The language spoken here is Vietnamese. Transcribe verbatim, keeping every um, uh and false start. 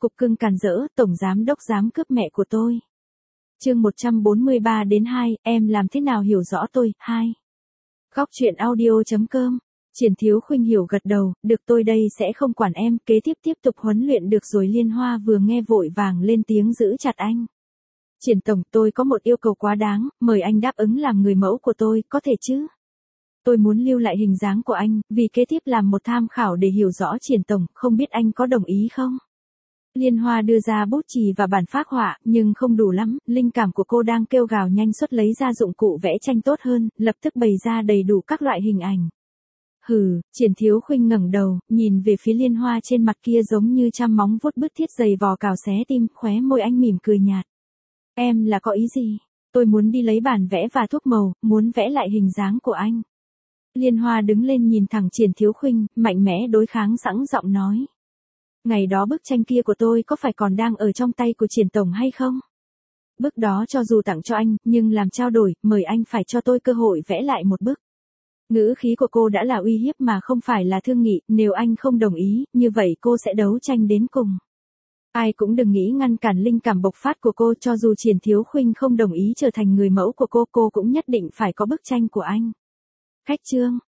cục cưng càn rỡ, tổng giám đốc dám cướp mẹ của tôi. Chương một trăm bốn mươi ba đến hai, em làm thế nào hiểu rõ tôi, hai. Góc truyện audio chấm com. Triển Thiếu Khuynh hiểu gật đầu, được tôi đây sẽ không quản em, kế tiếp tiếp tục huấn luyện được rồi. Liên Hoa vừa nghe vội vàng lên tiếng giữ chặt anh. Triển tổng, tôi có một yêu cầu quá đáng, mời anh đáp ứng làm người mẫu của tôi, có thể chứ? Tôi muốn lưu lại hình dáng của anh, vì kế tiếp làm một tham khảo để hiểu rõ Triển tổng, không biết anh có đồng ý không? Liên Hoa đưa ra bút chì và bản phác họa, nhưng không đủ lắm, linh cảm của cô đang kêu gào nhanh xuất lấy ra dụng cụ vẽ tranh tốt hơn, lập tức bày ra đầy đủ các loại hình ảnh. Hừ, Triển Thiếu Khuynh ngẩng đầu, nhìn về phía Liên Hoa, trên mặt kia giống như trăm móng vuốt bứt thiết dày vò cào xé tim, khóe môi anh mỉm cười nhạt. Em là có ý gì? Tôi muốn đi lấy bản vẽ và thuốc màu, muốn vẽ lại hình dáng của anh. Liên Hoa đứng lên nhìn thẳng Triển Thiếu Khuynh, mạnh mẽ đối kháng, sẵn giọng nói. Ngày đó bức tranh kia của tôi có phải còn đang ở trong tay của Triển tổng hay không? Bức đó cho dù tặng cho anh, nhưng làm trao đổi, mời anh phải cho tôi cơ hội vẽ lại một bức. Ngữ khí của cô đã là uy hiếp mà không phải là thương nghị, nếu anh không đồng ý, như vậy cô sẽ đấu tranh đến cùng. Ai cũng đừng nghĩ ngăn cản linh cảm bộc phát của cô, cho dù Triển Thiếu Khuynh không đồng ý trở thành người mẫu của cô, cô cũng nhất định phải có bức tranh của anh. Khách trương,